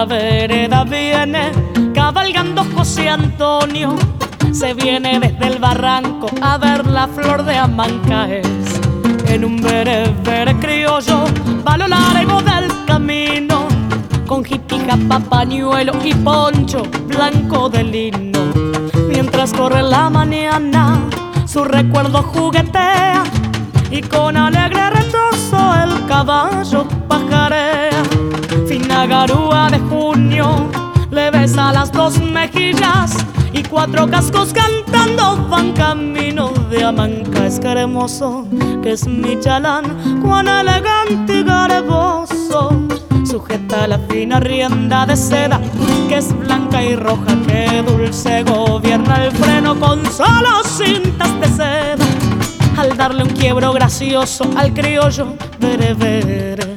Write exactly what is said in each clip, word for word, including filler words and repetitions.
la vereda viene cabalgando José Antonio. Se viene desde el barranco a ver la flor de Amancaes. En un berebere criollo va lo largo del camino, con jipija, papañuelo y poncho blanco de lino. Mientras corre la mañana, su recuerdo juguetea y con alegre retozo el caballo pajarea. Fina garúa de junio le besa las dos mejillas y cuatro cascos cantando van camino de Amancaes. Qué hermoso que es mi chalán, cuán elegante y garboso. Sujeta la fina rienda de seda que es blanca y roja, que dulce gobierna el freno con solo cintas de seda. Al darle un quiebro gracioso al criollo berebere.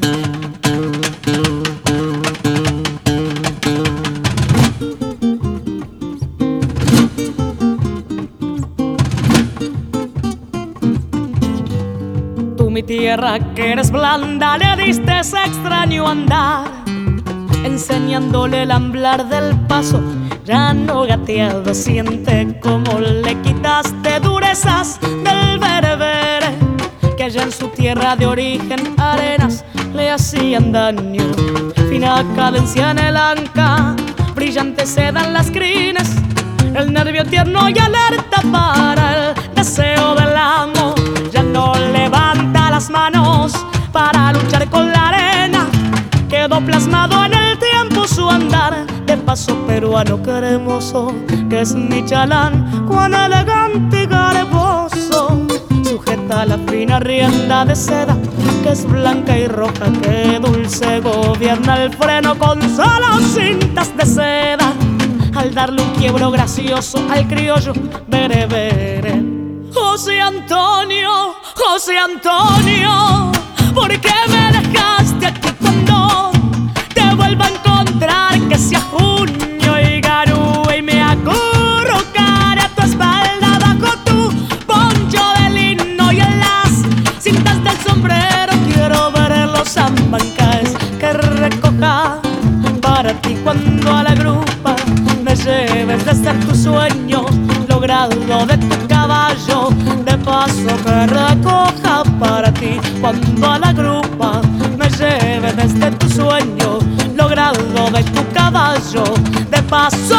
Tú, mi tierra, que eres blanda, le diste ese extraño andar, enseñándole el amblar del paso. Ya no gateado siente como le quitaste durezas del berebere, que allá en su tierra de origen arenas le hacían daño. Fina cadencia en el anca, brillante seda en las crines, el nervio tierno y alerta para el deseo del amo. Ya no levanta las manos para luchar con la arena, quedó plasmado en el tiempo su andar de paso peruano. Qué hermoso que es mi chalán, cuán elegante y garboso. Sujeta la fina rienda de seda que es blanca y roja, que dulce gobierna el freno con solo cintas de seda. Al darle un quiebro gracioso al criollo berebere. José Antonio, José Antonio, ¿por qué me dejaste aquí cuando te vuelvo a encontrar? Que sea junio y garúa y me acurrucaré a tu espalda bajo tu poncho de lino, y en las cintas del sombrero quiero ver los Amancaes que recoja para ti cuando a la grupa me lleves de ser tu sueño logrado de tu caballo. De paso que recoja para ti cuando a la grupa me lleve desde tu sueño logrado de tu caballo. De paso